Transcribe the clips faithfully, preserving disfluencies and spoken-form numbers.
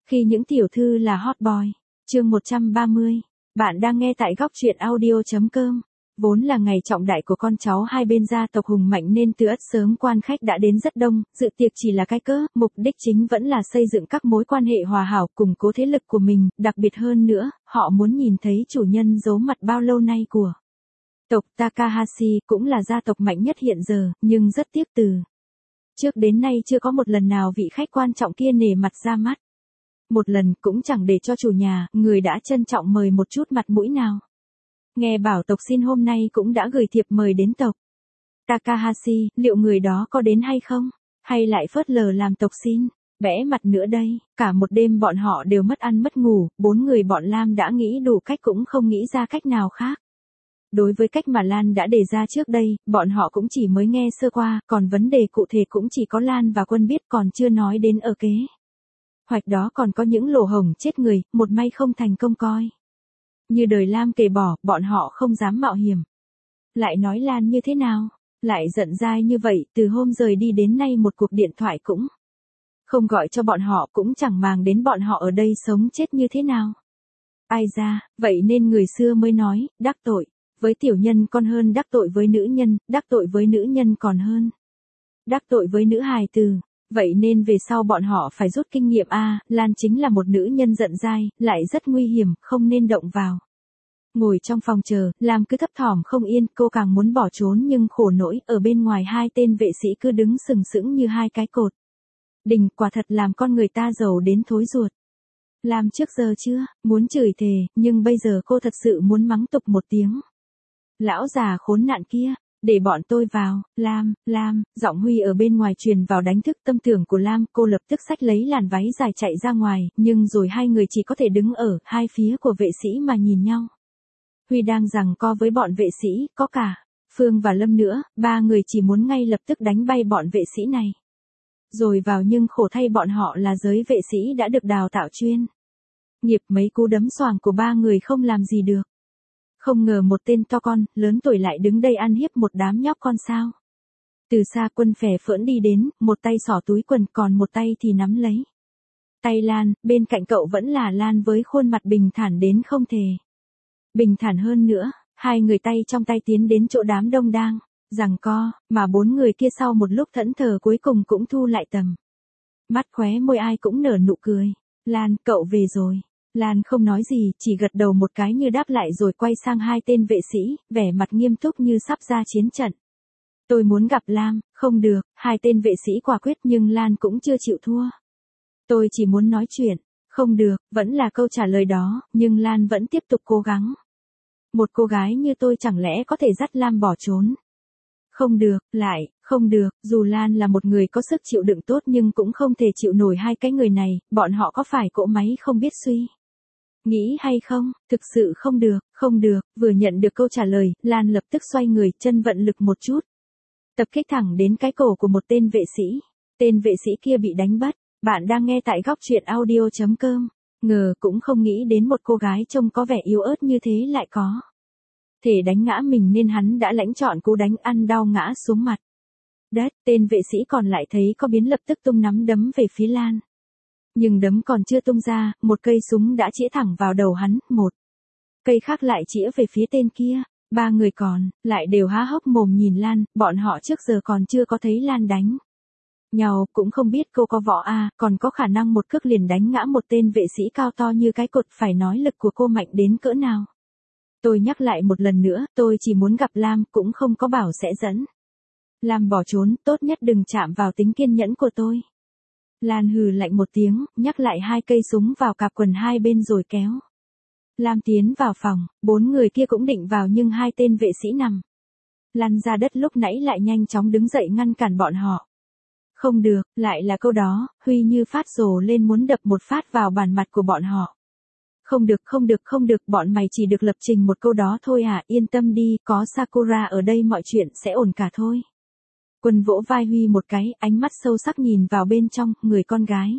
Khi những tiểu thư là hot boy. Chương một trăm ba mươi. Bạn đang nghe tại góc truyện audio chấm com. Vốn là ngày trọng đại của con cháu hai bên gia tộc hùng mạnh nên từ ất sớm quan khách đã đến rất đông, dự tiệc chỉ là cái cớ, mục đích chính vẫn là xây dựng các mối quan hệ hòa hảo, củng cố thế lực của mình, đặc biệt hơn nữa, họ muốn nhìn thấy chủ nhân giấu mặt bao lâu nay của tộc Takahashi, cũng là gia tộc mạnh nhất hiện giờ, nhưng rất tiếc từ trước đến nay chưa có một lần nào vị khách quan trọng kia nể mặt ra mắt. Một lần cũng chẳng để cho chủ nhà, người đã trân trọng mời một chút mặt mũi nào. Nghe bảo tộc xin hôm nay cũng đã gửi thiệp mời đến tộc Takahashi, liệu người đó có đến hay không? Hay lại phớt lờ làm tộc xin? Bẽ mặt nữa đây, cả một đêm bọn họ đều mất ăn mất ngủ, bốn người bọn Lam đã nghĩ đủ cách cũng không nghĩ ra cách nào khác. Đối với cách mà Lan đã đề ra trước đây, bọn họ cũng chỉ mới nghe sơ qua, còn vấn đề cụ thể cũng chỉ có Lan và Quân biết, còn chưa nói đến ở kế hoạch đó còn có những lỗ hổng chết người, một may không thành công coi như đời Lam kề bỏ, bọn họ không dám mạo hiểm. Lại nói Lan như thế nào? Lại giận dai như vậy, từ hôm rời đi đến nay một cuộc điện thoại cũng không gọi cho bọn họ, cũng chẳng màng đến bọn họ ở đây sống chết như thế nào. Ai ra, vậy nên người xưa mới nói, đắc tội với tiểu nhân còn hơn đắc tội với nữ nhân, đắc tội với nữ nhân còn hơn đắc tội với nữ hài tử. Vậy nên về sau bọn họ phải rút kinh nghiệm a, Lan chính là một nữ nhân giận dai, lại rất nguy hiểm, không nên động vào. Ngồi trong phòng chờ, Lam cứ thấp thỏm không yên, cô càng muốn bỏ trốn nhưng khổ nỗi, ở bên ngoài hai tên vệ sĩ cứ đứng sừng sững như hai cái cột đình, quả thật làm con người ta giàu đến thối ruột. Lam trước giờ chưa muốn chửi thề, nhưng bây giờ cô thật sự muốn mắng tục một tiếng. Lão già khốn nạn kia, để bọn tôi vào. Lam, Lam, giọng Huy ở bên ngoài truyền vào đánh thức tâm tưởng của Lam, cô lập tức xách lấy làn váy dài chạy ra ngoài, nhưng rồi hai người chỉ có thể đứng ở hai phía của vệ sĩ mà nhìn nhau. Huy đang giằng co với bọn vệ sĩ, có cả Phương và Lâm nữa, ba người chỉ muốn ngay lập tức đánh bay bọn vệ sĩ này rồi vào, nhưng khổ thay bọn họ là giới vệ sĩ đã được đào tạo chuyên nghiệp, mấy cú đấm xoàng của ba người không làm gì được. Không ngờ một tên to con, lớn tuổi lại đứng đây ăn hiếp một đám nhóc con sao. Từ xa Quân phè phỡn đi đến, một tay xỏ túi quần, còn một tay thì nắm lấy tay Lan, bên cạnh cậu vẫn là Lan với khuôn mặt bình thản đến không thể bình thản hơn nữa. Hai người tay trong tay tiến đến chỗ đám đông đang giằng co, mà bốn người kia sau một lúc thẫn thờ cuối cùng cũng thu lại tầm mắt, khóe môi ai cũng nở nụ cười. Lan, cậu về rồi. Lan không nói gì, chỉ gật đầu một cái như đáp lại rồi quay sang hai tên vệ sĩ, vẻ mặt nghiêm túc như sắp ra chiến trận. Tôi muốn gặp Lam. Không được, hai tên vệ sĩ quả quyết, nhưng Lan cũng chưa chịu thua. Tôi chỉ muốn nói chuyện. Không được, vẫn là câu trả lời đó, nhưng Lan vẫn tiếp tục cố gắng. Một cô gái như tôi chẳng lẽ có thể dắt Lam bỏ trốn? Không được, lại, không được, dù Lan là một người có sức chịu đựng tốt nhưng cũng không thể chịu nổi hai cái người này, bọn họ có phải cỗ máy không biết suy nghĩ hay không? Thực sự không được, không được. Vừa nhận được câu trả lời, Lan lập tức xoay người, chân vận lực một chút, tập kích thẳng đến cái cổ của một tên vệ sĩ. Tên vệ sĩ kia bị đánh bất. Bạn đang nghe tại góc truyện audio chấm com. Ngờ cũng không nghĩ đến một cô gái trông có vẻ yếu ớt như thế lại có thể đánh ngã mình, nên hắn đã lãnh chọn cú đánh ăn đau ngã xuống mặt đất. Tên vệ sĩ còn lại thấy có biến lập tức tung nắm đấm về phía Lan. Nhưng đấm còn chưa tung ra, một cây súng đã chĩa thẳng vào đầu hắn, một cây khác lại chĩa về phía tên kia. Ba người còn lại đều há hốc mồm nhìn Lan, bọn họ trước giờ còn chưa có thấy Lan đánh nhau, cũng không biết cô có võ a, còn có khả năng một cước liền đánh ngã một tên vệ sĩ cao to như cái cột, phải nói lực của cô mạnh đến cỡ nào. Tôi nhắc lại một lần nữa, tôi chỉ muốn gặp Lam, cũng không có bảo sẽ dẫn Lam bỏ trốn, tốt nhất đừng chạm vào tính kiên nhẫn của tôi. Lan hừ lạnh một tiếng, nhắc lại hai cây súng vào cạp quần hai bên rồi kéo Lam tiến vào phòng. Bốn người kia cũng định vào nhưng hai tên vệ sĩ nằm lăn ra đất lúc nãy lại nhanh chóng đứng dậy ngăn cản bọn họ. Không được, lại là câu đó, Huy như phát rồ lên muốn đập một phát vào bàn mặt của bọn họ. Không được, không được, không được, bọn mày chỉ được lập trình một câu đó thôi à, yên tâm đi, có Sakura ở đây mọi chuyện sẽ ổn cả thôi. Quân vỗ vai Huy một cái, ánh mắt sâu sắc nhìn vào bên trong, người con gái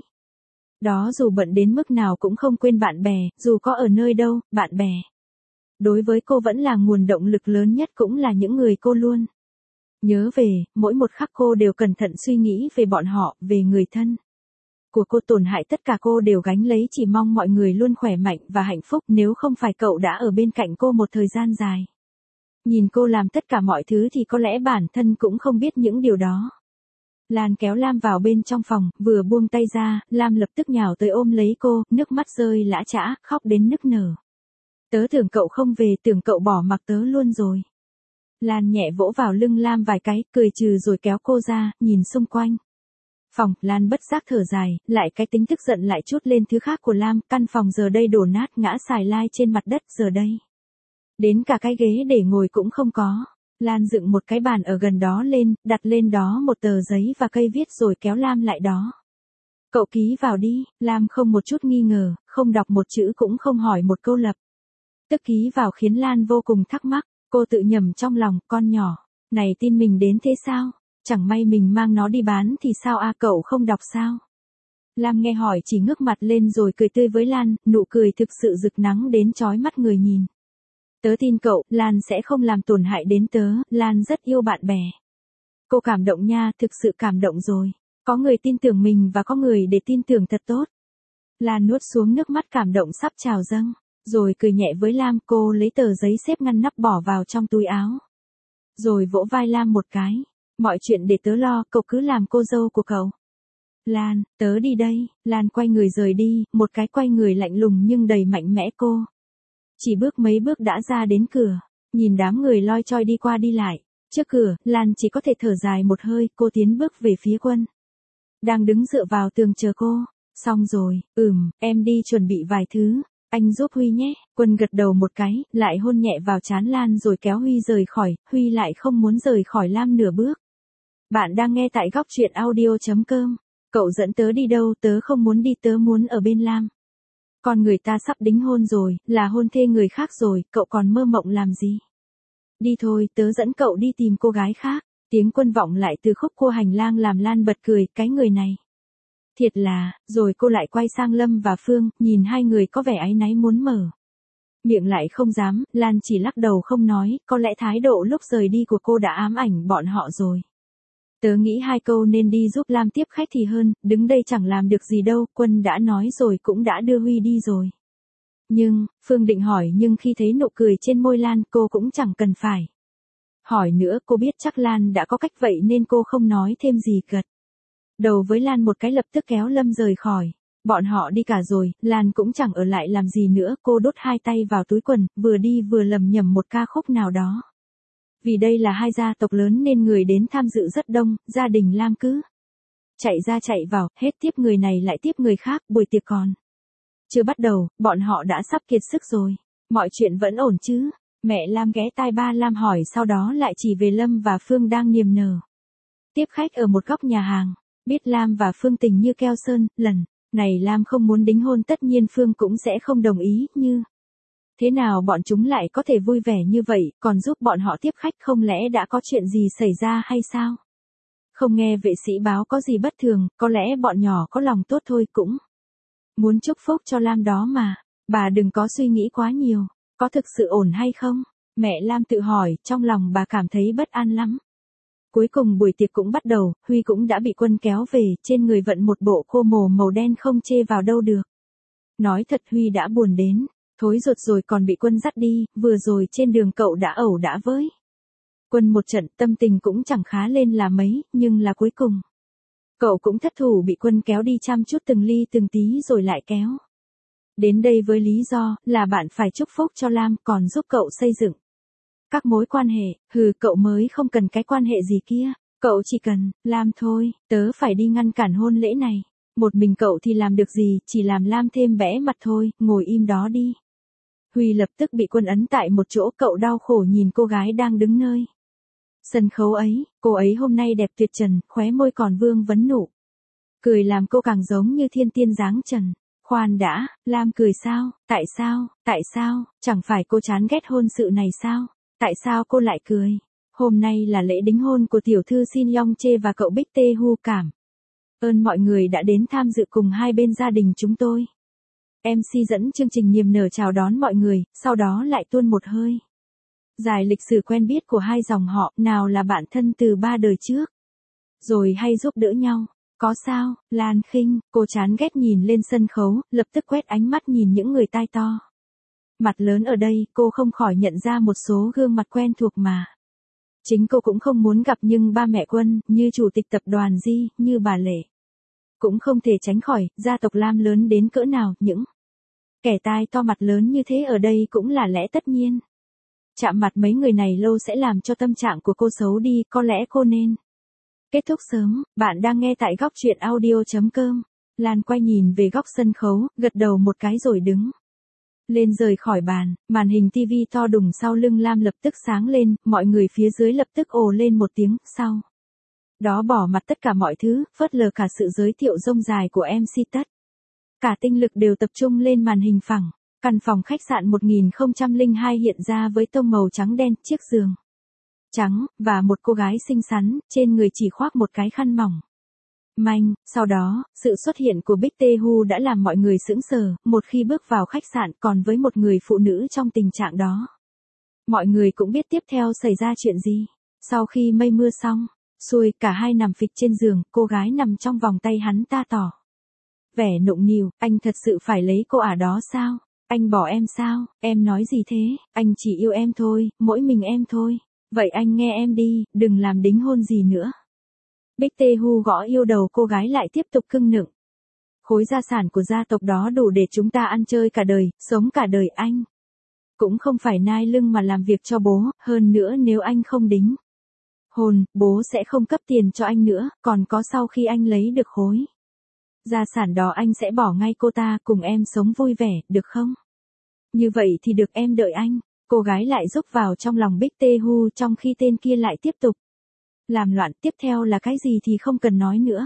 đó dù bận đến mức nào cũng không quên bạn bè, dù có ở nơi đâu, bạn bè đối với cô vẫn là nguồn động lực lớn nhất, cũng là những người cô luôn nhớ về, mỗi một khắc cô đều cẩn thận suy nghĩ về bọn họ, về người thân của cô tổn hại tất cả cô đều gánh lấy, chỉ mong mọi người luôn khỏe mạnh và hạnh phúc, nếu không phải cậu đã ở bên cạnh cô một thời gian dài. Nhìn cô làm tất cả mọi thứ thì có lẽ bản thân cũng không biết những điều đó. Lan kéo Lam vào bên trong phòng, vừa buông tay ra, Lam lập tức nhào tới ôm lấy cô, nước mắt rơi lã chã, khóc đến nức nở. Tớ tưởng cậu không về, tưởng cậu bỏ mặc tớ luôn rồi. Lan nhẹ vỗ vào lưng Lam vài cái, cười trừ rồi kéo cô ra, nhìn xung quanh. Phòng, Lan bất giác thở dài, lại cái tính tức giận lại chút lên thứ khác của Lam, căn phòng giờ đây đổ nát ngã xài lai trên mặt đất giờ đây. Đến cả cái ghế để ngồi cũng không có. Lan dựng một cái bàn ở gần đó lên, đặt lên đó một tờ giấy và cây viết rồi kéo Lam lại đó. Cậu ký vào đi. Lam không một chút nghi ngờ, không đọc một chữ cũng không hỏi một câu lập tức ký vào khiến Lan vô cùng thắc mắc. Cô tự nhẩm trong lòng, con nhỏ này tin mình đến thế sao? Chẳng may mình mang nó đi bán thì sao a, cậu không đọc sao? Lam nghe hỏi chỉ ngước mặt lên rồi cười tươi với Lan, nụ cười thực sự rực nắng đến chói mắt người nhìn. Tớ tin cậu, Lan sẽ không làm tổn hại đến tớ, Lan rất yêu bạn bè. Cô cảm động nha, thực sự cảm động rồi. Có người tin tưởng mình và có người để tin tưởng thật tốt. Lan nuốt xuống nước mắt cảm động sắp trào dâng, rồi cười nhẹ với Lam. Cô lấy tờ giấy xếp ngăn nắp bỏ vào trong túi áo. Rồi vỗ vai Lam một cái. Mọi chuyện để tớ lo, cậu cứ làm cô dâu của cậu. Lan, tớ đi đây. Lan quay người rời đi, một cái quay người lạnh lùng nhưng đầy mạnh mẽ cô. Chỉ bước mấy bước đã ra đến cửa, nhìn đám người loi choi đi qua đi lại. Trước cửa, Lan chỉ có thể thở dài một hơi, cô tiến bước về phía Quân. Đang đứng dựa vào tường chờ cô. Xong rồi, ừm, em đi chuẩn bị vài thứ, anh giúp Huy nhé. Quân gật đầu một cái, lại hôn nhẹ vào trán Lan rồi kéo Huy rời khỏi, Huy lại không muốn rời khỏi Lam nửa bước. Bạn đang nghe tại góc truyện audio.com. Cậu dẫn tớ đi đâu, tớ không muốn đi, tớ muốn ở bên Lam. Con người ta sắp đính hôn rồi, là hôn thê người khác rồi, cậu còn mơ mộng làm gì? Đi thôi, tớ dẫn cậu đi tìm cô gái khác. Tiếng Quân vọng lại từ khúc cua hành lang làm Lan bật cười, cái người này. Thiệt là, rồi cô lại quay sang Lâm và Phương, nhìn hai người có vẻ áy náy muốn mở miệng lại không dám, Lan chỉ lắc đầu không nói, có lẽ thái độ lúc rời đi của cô đã ám ảnh bọn họ rồi. Tớ nghĩ hai câu nên đi giúp Lam tiếp khách thì hơn, đứng đây chẳng làm được gì đâu, Quân đã nói rồi cũng đã đưa Huy đi rồi. Nhưng, Phương định hỏi nhưng khi thấy nụ cười trên môi Lan cô cũng chẳng cần phải hỏi nữa, cô biết chắc Lan đã có cách vậy nên cô không nói thêm gì, gật đầu với Lan một cái lập tức kéo Lâm rời khỏi. Bọn họ đi cả rồi, Lan cũng chẳng ở lại làm gì nữa, cô đút hai tay vào túi quần, vừa đi vừa lầm nhầm một ca khúc nào đó. Vì đây là hai gia tộc lớn nên người đến tham dự rất đông, gia đình Lam cứ chạy ra chạy vào, hết tiếp người này lại tiếp người khác, buổi tiệc còn chưa bắt đầu, bọn họ đã sắp kiệt sức rồi. Mọi chuyện vẫn ổn chứ? Mẹ Lam ghé tai ba Lam hỏi, sau đó lại chỉ về Lâm và Phương đang niềm nở tiếp khách ở một góc nhà hàng. Biết Lam và Phương tình như keo sơn, lần này Lam không muốn đính hôn, tất nhiên Phương cũng sẽ không đồng ý, như thế nào bọn chúng lại có thể vui vẻ như vậy, còn giúp bọn họ tiếp khách, không lẽ đã có chuyện gì xảy ra hay sao? Không nghe vệ sĩ báo có gì bất thường, có lẽ bọn nhỏ có lòng tốt thôi, cũng muốn chúc phúc cho Lam đó mà. Bà đừng có suy nghĩ quá nhiều, có thực sự ổn hay không? Mẹ Lam tự hỏi, trong lòng bà cảm thấy bất an lắm. Cuối cùng buổi tiệc cũng bắt đầu, Huy cũng đã bị Quân kéo về, trên người vận một bộ cô mồ màu đen không chê vào đâu được. Nói thật Huy đã buồn đến thối ruột rồi còn bị Quân dắt đi, vừa rồi trên đường cậu đã ẩu đả với Quân một trận, tâm tình cũng chẳng khá lên là mấy, nhưng là cuối cùng cậu cũng thất thủ, bị Quân kéo đi chăm chút từng ly từng tí rồi lại kéo đến đây với lý do là bạn phải chúc phúc cho Lam, còn giúp cậu xây dựng các mối quan hệ. Hừ, cậu mới không cần cái quan hệ gì kia, cậu chỉ cần Lam thôi. Tớ phải đi ngăn cản hôn lễ này, một mình cậu thì làm được gì, chỉ làm Lam thêm bẽ mặt thôi, ngồi im đó đi. Huy lập tức bị Quân ấn tại một chỗ, cậu đau khổ nhìn cô gái đang đứng nơi sân khấu ấy, cô ấy hôm nay đẹp tuyệt trần, khóe môi còn vương vấn nụ cười làm cô càng giống như thiên tiên dáng trần. Khoan đã, Lam cười sao, tại sao, tại sao, chẳng phải cô chán ghét hôn sự này sao, tại sao cô lại cười? Hôm nay là lễ đính hôn của tiểu thư Shin Yong Chê và cậu Bích Tê Hu, cảm ơn mọi người đã đến tham dự cùng hai bên gia đình chúng tôi. em xê dẫn chương trình niềm nở chào đón mọi người, sau đó lại tuôn một hơi dài lịch sử quen biết của hai dòng họ, nào là bạn thân từ ba đời trước, rồi hay giúp đỡ nhau, Có sao, Lan Khinh, cô chán ghét nhìn lên sân khấu, lập tức quét ánh mắt nhìn những người tai to. Mặt lớn ở đây, cô không khỏi nhận ra một số gương mặt quen thuộc mà. Chính cô cũng không muốn gặp nhưng ba mẹ Quân, như chủ tịch tập đoàn Di, như bà Lệ. Cũng không thể tránh khỏi, gia tộc Lam lớn đến cỡ nào, những kẻ tai to mặt lớn như thế ở đây cũng là lẽ tất nhiên. Chạm mặt mấy người này lâu sẽ làm cho tâm trạng của cô xấu đi, có lẽ cô nên kết thúc sớm. Bạn đang nghe tại góc truyện audio.com. Lan quay nhìn về góc sân khấu, gật đầu một cái rồi đứng lên rời khỏi bàn. Màn hình tivi to đùng sau lưng Lam lập tức sáng lên, mọi người phía dưới lập tức ồ lên một tiếng, sau đó bỏ mặt tất cả mọi thứ, phớt lờ cả sự giới thiệu rông dài của em xê tất. Cả tinh lực đều tập trung lên màn hình phẳng. Căn phòng khách sạn một nghìn không trăm lẻ hai hiện ra với tông màu trắng đen, chiếc giường trắng, và một cô gái xinh xắn, trên người chỉ khoác một cái khăn mỏng manh. Sau đó, sự xuất hiện của Bích Tê Hu đã làm mọi người sững sờ, một khi bước vào khách sạn còn với một người phụ nữ trong tình trạng đó. Mọi người cũng biết tiếp theo xảy ra chuyện gì. Sau khi mây mưa xong, xuôi, cả hai nằm phịch trên giường, cô gái nằm trong vòng tay hắn ta tỏ vẻ nụng nịu, anh thật sự phải lấy cô ả đó sao? Anh bỏ em sao? Em nói gì thế? Anh chỉ yêu em thôi, mỗi mình em thôi. Vậy anh nghe em đi, đừng làm đính hôn gì nữa. Bích Tê Hu gõ yêu đầu cô gái lại tiếp tục cưng nựng. Khối gia sản của gia tộc đó đủ để chúng ta ăn chơi cả đời, sống cả đời anh. Cũng không phải nai lưng mà làm việc cho bố, hơn nữa nếu anh không đính hôn, bố sẽ không cấp tiền cho anh nữa, còn có sau khi anh lấy được khối gia sản đó anh sẽ bỏ ngay cô ta cùng em sống vui vẻ, được không? Như vậy thì được, em đợi anh. Cô gái lại rúc vào trong lòng Bích Tê Hu trong khi tên kia lại tiếp tục làm loạn. Tiếp theo là cái gì thì không cần nói nữa.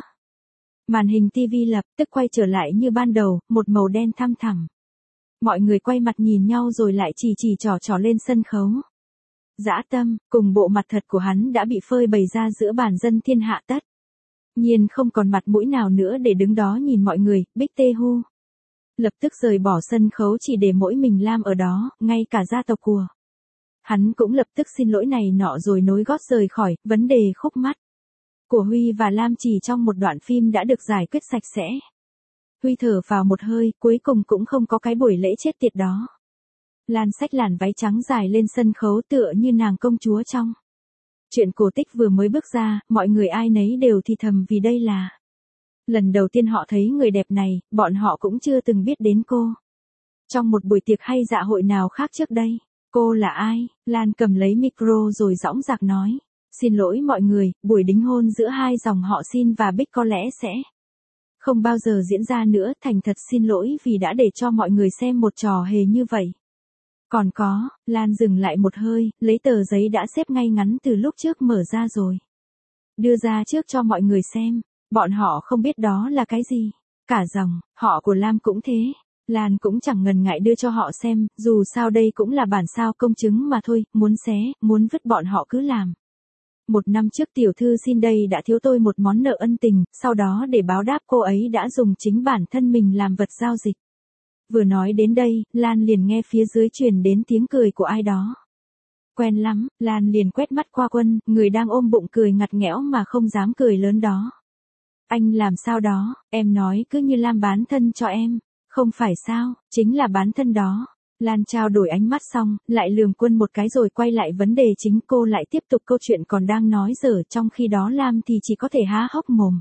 Màn hình tivi lập tức quay trở lại như ban đầu, một màu đen thăm thẳm. Mọi người quay mặt nhìn nhau rồi lại chỉ chỉ trò trò lên sân khấu. Dã Tâm, cùng bộ mặt thật của hắn đã bị phơi bày ra giữa bàn dân thiên hạ tất nhiên không còn mặt mũi nào nữa để đứng đó nhìn mọi người. Bích Tê Hu lập tức rời bỏ sân khấu chỉ để mỗi mình Lam ở đó, ngay cả gia tộc của hắn cũng lập tức xin lỗi này nọ rồi nối gót rời khỏi. Vấn đề khúc mắc của Huy và Lam chỉ trong một đoạn phim đã được giải quyết sạch sẽ. Huy thở vào một hơi, cuối cùng cũng không có cái buổi lễ chết tiệt đó. Lan xách làn váy trắng dài lên sân khấu tựa như nàng công chúa trong chuyện cổ tích vừa mới bước ra, mọi người ai nấy đều thì thầm vì đây là lần đầu tiên họ thấy người đẹp này, bọn họ cũng chưa từng biết đến cô. Trong một buổi tiệc hay dạ hội nào khác trước đây, cô là ai? Lan cầm lấy micro rồi dõng dạc nói. Xin lỗi mọi người, buổi đính hôn giữa hai dòng họ Xin và Bích có lẽ sẽ không bao giờ diễn ra nữa, thành thật xin lỗi vì đã để cho mọi người xem một trò hề như vậy. Còn có, Lan dừng lại một hơi, lấy tờ giấy đã xếp ngay ngắn từ lúc trước mở ra rồi đưa ra trước cho mọi người xem. Bọn họ không biết đó là cái gì. Cả dòng, họ của Lam cũng thế. Lan cũng chẳng ngần ngại đưa cho họ xem, dù sao đây cũng là bản sao công chứng mà thôi, muốn xé, muốn vứt bọn họ cứ làm. Một năm trước tiểu thư Xin đây đã thiếu tôi một món nợ ân tình, sau đó để báo đáp cô ấy đã dùng chính bản thân mình làm vật giao dịch. Vừa nói đến đây, Lan liền nghe phía dưới truyền đến tiếng cười của ai đó. Quen lắm, Lan liền quét mắt qua Quân, người đang ôm bụng cười ngặt nghẽo mà không dám cười lớn đó. Anh làm sao đó, em nói cứ như Lam bán thân cho em. Không phải sao, chính là bán thân đó. Lan trao đổi ánh mắt xong, lại lườm Quân một cái rồi quay lại vấn đề chính. Cô lại tiếp tục câu chuyện còn đang nói dở, trong khi đó Lam thì chỉ có thể há hốc mồm.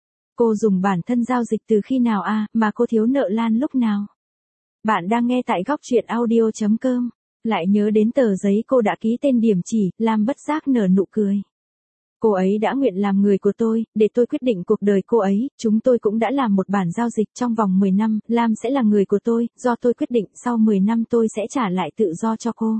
Cô dùng bản thân giao dịch từ khi nào à, mà cô thiếu nợ Lan lúc nào? Bạn đang nghe tại góc truyện audio.com. Lại nhớ đến tờ giấy cô đã ký tên điểm chỉ, Lam bất giác nở nụ cười. Cô ấy đã nguyện làm người của tôi, để tôi quyết định cuộc đời cô ấy, chúng tôi cũng đã làm một bản giao dịch trong vòng mười năm, Lam sẽ là người của tôi, do tôi quyết định sau mười năm tôi sẽ trả lại tự do cho cô.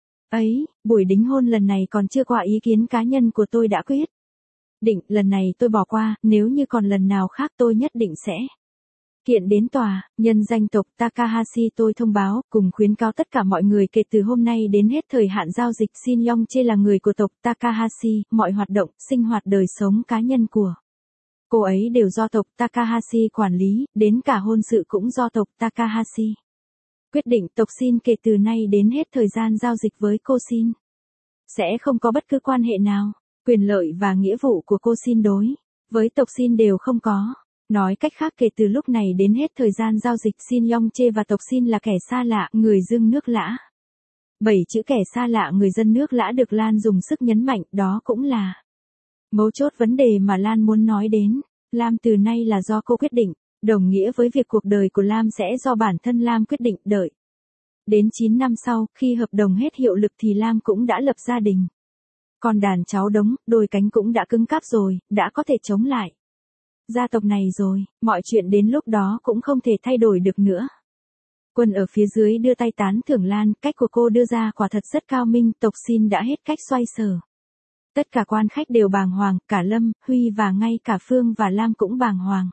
Ấy, buổi đính hôn lần này còn chưa qua ý kiến cá nhân của tôi đã quyết định, lần này tôi bỏ qua, nếu như còn lần nào khác tôi nhất định sẽ kiện đến tòa. Nhân danh tộc Takahashi tôi thông báo, cùng khuyến cáo tất cả mọi người kể từ hôm nay đến hết thời hạn giao dịch Shin Yong-che là người của tộc Takahashi, mọi hoạt động, sinh hoạt đời sống cá nhân của cô ấy đều do tộc Takahashi quản lý, đến cả hôn sự cũng do tộc Takahashi quyết định. Tộc Shin kể từ nay đến hết thời gian giao dịch với cô Shin sẽ không có bất cứ quan hệ nào, quyền lợi và nghĩa vụ của cô Shin đối với tộc Xin đều không có. Nói cách khác kể từ lúc này đến hết thời gian giao dịch Xin Yongche và tộc Xin là kẻ xa lạ, người Dương nước Lã. Bảy chữ kẻ xa lạ người dân nước Lã được Lan dùng sức nhấn mạnh, đó cũng là mấu chốt vấn đề mà Lan muốn nói đến. Lam từ nay là do cô quyết định, đồng nghĩa với việc cuộc đời của Lam sẽ do bản thân Lam quyết định. Đợi đến chín năm sau, khi hợp đồng hết hiệu lực thì Lam cũng đã lập gia đình. Còn đàn cháu đống, đôi cánh cũng đã cứng cáp rồi, đã có thể chống lại gia tộc này rồi, mọi chuyện đến lúc đó cũng không thể thay đổi được nữa. Quân ở phía dưới đưa tay tán thưởng Lan, cách của cô đưa ra quả thật rất cao minh, tộc Xin đã hết cách xoay sở. Tất cả quan khách đều bàng hoàng, cả Lâm, Huy và ngay cả Phương và Lam cũng bàng hoàng.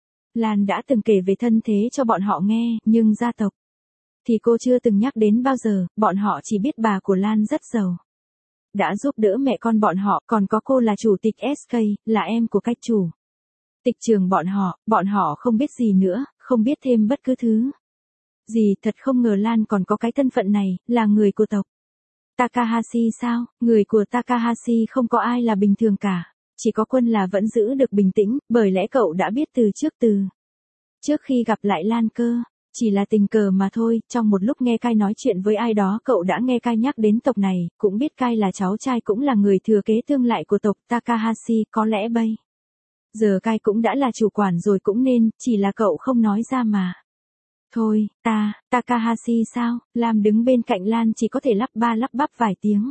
Lan đã từng kể về thân thế cho bọn họ nghe, nhưng gia tộc thì cô chưa từng nhắc đến bao giờ, bọn họ chỉ biết bà của Lan rất giàu. Đã giúp đỡ mẹ con bọn họ, còn có cô là chủ tịch ét ca, là em của cách chủ tịch trường bọn họ, bọn họ không biết gì nữa, không biết thêm bất cứ thứ gì. Thật không ngờ Lan còn có cái thân phận này, là người của tộc Takahashi sao? Người của Takahashi không có ai là bình thường cả, chỉ có Quân là vẫn giữ được bình tĩnh, bởi lẽ cậu đã biết từ trước từ trước khi gặp lại Lan cơ. Chỉ là tình cờ mà thôi, trong một lúc nghe Kai nói chuyện với ai đó cậu đã nghe Kai nhắc đến tộc này, cũng biết Kai là cháu trai cũng là người thừa kế tương lại của tộc Takahashi, có lẽ bây giờ Kai cũng đã là chủ quản rồi cũng nên, chỉ là cậu không nói ra mà. Thôi, ta, Takahashi sao? Lam đứng bên cạnh Lan chỉ có thể lắp ba lắp bắp vài tiếng.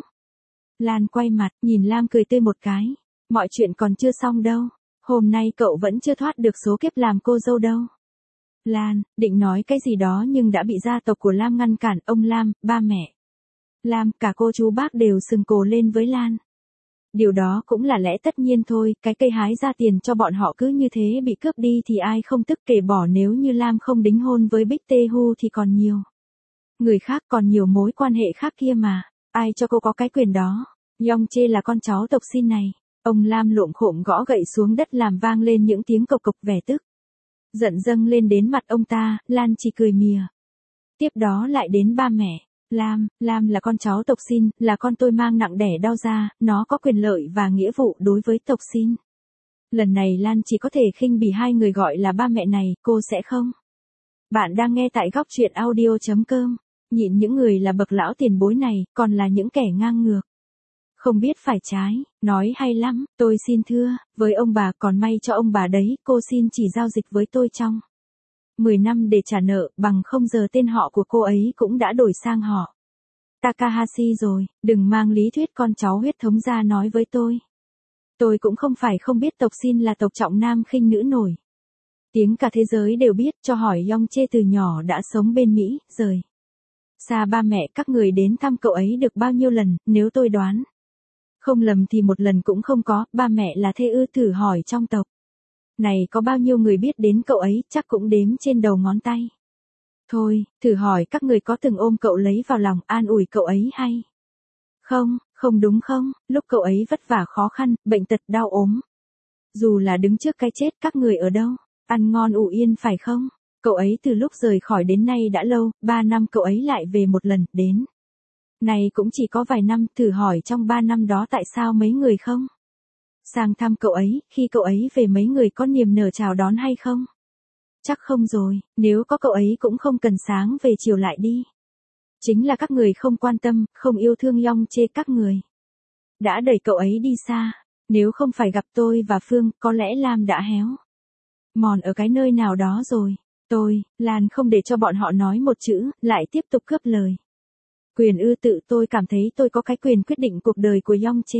Lan quay mặt, nhìn Lam cười tươi một cái. Mọi chuyện còn chưa xong đâu. Hôm nay cậu vẫn chưa thoát được số kiếp làm cô dâu đâu. Lan, định nói cái gì đó nhưng đã bị gia tộc của Lam ngăn cản. Ông Lam, ba mẹ Lam, cả cô chú bác đều sừng cổ lên với Lan. Điều đó cũng là lẽ tất nhiên thôi, cái cây hái ra tiền cho bọn họ cứ như thế bị cướp đi thì ai không tức kể bỏ. Nếu như Lam không đính hôn với Bích Tê Hu thì còn nhiều người khác, còn nhiều mối quan hệ khác kia mà, ai cho cô có cái quyền đó. Yongche là con cháu tộc Xin này. Ông Lam lộm khộm gõ gậy xuống đất làm vang lên những tiếng cộc cộc, vẻ tức giận dâng lên đến mặt ông ta. Lan chỉ cười mỉa. Tiếp đó lại đến ba mẹ Lam. Lam là con cháu tộc Xin, là con tôi mang nặng đẻ đau ra, nó có quyền lợi và nghĩa vụ đối với tộc Xin. Lần này Lan chỉ có thể khinh bỉ hai người gọi là ba mẹ này, cô sẽ không. Bạn đang nghe tại góc truyện audio chấm com. Nhịn những người là bậc lão tiền bối này, còn là những kẻ ngang ngược, không biết phải trái. Nói hay lắm, tôi xin thưa, với ông bà, còn may cho ông bà đấy, cô Xin chỉ giao dịch với tôi trong mười năm để trả nợ, bằng không giờ tên họ của cô ấy cũng đã đổi sang họ Takahashi rồi. Đừng mang lý thuyết con cháu huyết thống ra nói với tôi. Tôi cũng không phải không biết tộc Xin là tộc trọng nam khinh nữ nổi tiếng cả thế giới đều biết. Cho hỏi Yongche từ nhỏ đã sống bên Mỹ, rời xa ba mẹ các người đến thăm cậu ấy được bao nhiêu lần, nếu tôi đoán không lầm thì một lần cũng không có. Ba mẹ là thê ư? Thử hỏi trong tộc này có bao nhiêu người biết đến cậu ấy, chắc cũng đếm trên đầu ngón tay. Thôi, thử hỏi các người có từng ôm cậu lấy vào lòng, an ủi cậu ấy hay không? Không đúng không? Lúc cậu ấy vất vả khó khăn, bệnh tật đau ốm, dù là đứng trước cái chết, các người ở đâu? Ăn ngon ủ yên phải không? Cậu ấy từ lúc rời khỏi đến nay đã lâu, ba năm cậu ấy lại về một lần, đến này cũng chỉ có vài năm. Thử hỏi trong ba năm đó tại sao mấy người không sang thăm cậu ấy, khi cậu ấy về mấy người có niềm nở chào đón hay không? Chắc không rồi, nếu có cậu ấy cũng không cần sáng về chiều lại đi. Chính là các người không quan tâm, không yêu thương Yongche, các người đã đẩy cậu ấy đi xa. Nếu không phải gặp tôi và Phương, có lẽ Lam đã héo mòn ở cái nơi nào đó rồi. Tôi, Lan không để cho bọn họ nói một chữ, lại tiếp tục cướp lời. Quyền ư? Tự tôi cảm thấy tôi có cái quyền quyết định cuộc đời của Yongche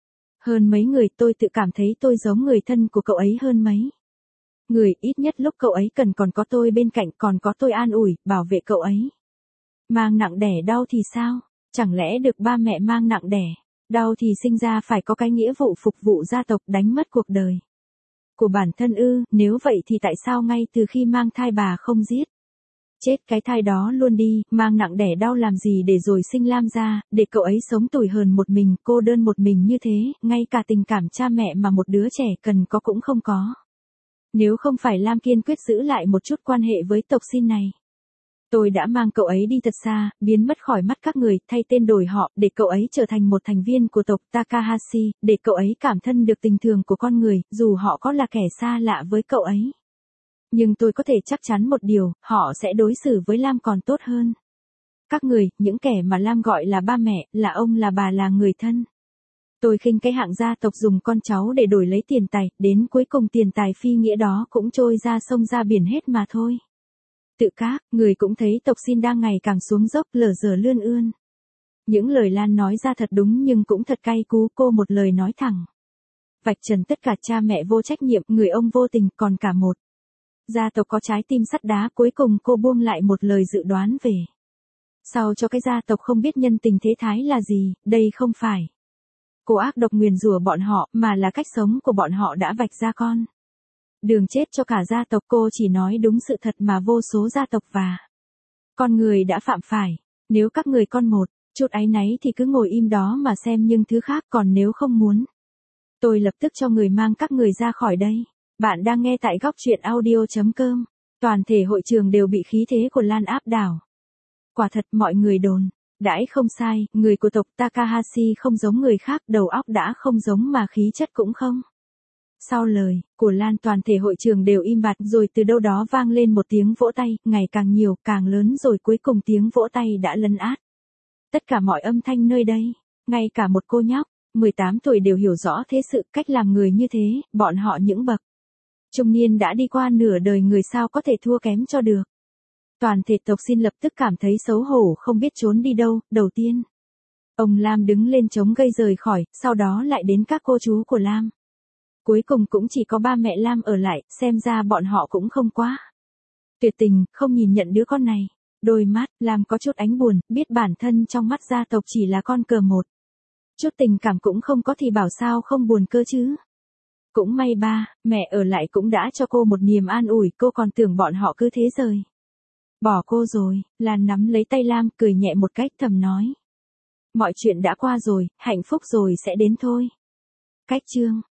hơn mấy người. Tôi tự cảm thấy tôi giống người thân của cậu ấy hơn mấy người, ít nhất lúc cậu ấy cần còn có tôi bên cạnh, còn có tôi an ủi, bảo vệ cậu ấy. Mang nặng đẻ đau thì sao? Chẳng lẽ được ba mẹ mang nặng đẻ đau thì sinh ra phải có cái nghĩa vụ phục vụ gia tộc, đánh mất cuộc đời của bản thân ư? Nếu vậy thì tại sao ngay từ khi mang thai bà không giết chết cái thai đó luôn đi? Mang nặng đẻ đau làm gì để rồi sinh Lam ra, để cậu ấy sống tủi hờn một mình, cô đơn một mình như thế, ngay cả tình cảm cha mẹ mà một đứa trẻ cần có cũng không có. Nếu không phải Lam kiên quyết giữ lại một chút quan hệ với tộc Xin này, Tôi đã mang cậu ấy đi thật xa, biến mất khỏi mắt các người, thay tên đổi họ, để cậu ấy trở thành một thành viên của tộc Takahashi, để cậu ấy cảm thân được tình thương của con người, dù họ có là kẻ xa lạ với cậu ấy. Nhưng tôi có thể chắc chắn một điều, họ sẽ đối xử với Lam còn tốt hơn. Các người, những kẻ mà Lam gọi là ba mẹ, là ông là bà là người thân. Tôi khinh cái hạng gia tộc dùng con cháu để đổi lấy tiền tài, đến cuối cùng tiền tài phi nghĩa đó cũng trôi ra sông ra biển hết mà thôi. Tự các, người cũng thấy tộc Xin đang ngày càng xuống dốc lở dở lươn ươn. Những lời Lan nói ra thật đúng nhưng cũng thật cay cú, cô một lời nói thẳng. Vạch trần tất cả cha mẹ vô trách nhiệm, người ông vô tình, còn cả một gia tộc có trái tim sắt đá. Cuối cùng cô buông lại một lời dự đoán về sau cho cái gia tộc không biết nhân tình thế thái là gì, đây không phải cô ác độc nguyền rủa bọn họ, mà là cách sống của bọn họ đã vạch ra con đường chết cho cả gia tộc. Cô chỉ nói đúng sự thật mà vô số gia tộc và con người đã phạm phải. Nếu các người con một chút áy náy thì cứ ngồi im đó mà xem, nhưng thứ khác, còn nếu không muốn, tôi lập tức cho người mang các người ra khỏi đây. Bạn đang nghe tại góc truyện audio chấm com. Toàn thể hội trường đều bị khí thế của Lan áp đảo. Quả thật mọi người đồn đãi không sai, người của tộc Takahashi không giống người khác, đầu óc đã không giống mà khí chất cũng không. Sau lời của Lan, toàn thể hội trường đều im bặt, rồi từ đâu đó vang lên một tiếng vỗ tay, ngày càng nhiều, càng lớn, rồi cuối cùng tiếng vỗ tay đã lấn át tất cả mọi âm thanh nơi đây. Ngay cả một cô nhóc mười tám tuổi đều hiểu rõ thế sự, cách làm người như thế, bọn họ những bậc trung niên đã đi qua nửa đời người sao có thể thua kém cho được. Toàn thể tộc Xin lập tức cảm thấy xấu hổ không biết trốn đi đâu. Đầu tiên, ông Lam đứng lên chống gây rời khỏi, sau đó lại đến các cô chú của Lam. Cuối cùng cũng chỉ có ba mẹ Lam ở lại, xem ra bọn họ cũng không quá tuyệt tình, không nhìn nhận đứa con này. Đôi mắt Lam có chút ánh buồn, biết bản thân trong mắt gia tộc chỉ là con cờ một chút tình cảm cũng không có thì bảo sao không buồn cơ chứ. Cũng may ba mẹ ở lại cũng đã cho cô một niềm an ủi, cô còn tưởng bọn họ cứ thế rời bỏ cô rồi. Lan nắm lấy tay Lam, cười nhẹ một cách, thầm nói: mọi chuyện đã qua rồi, hạnh phúc rồi sẽ đến thôi. Cách chương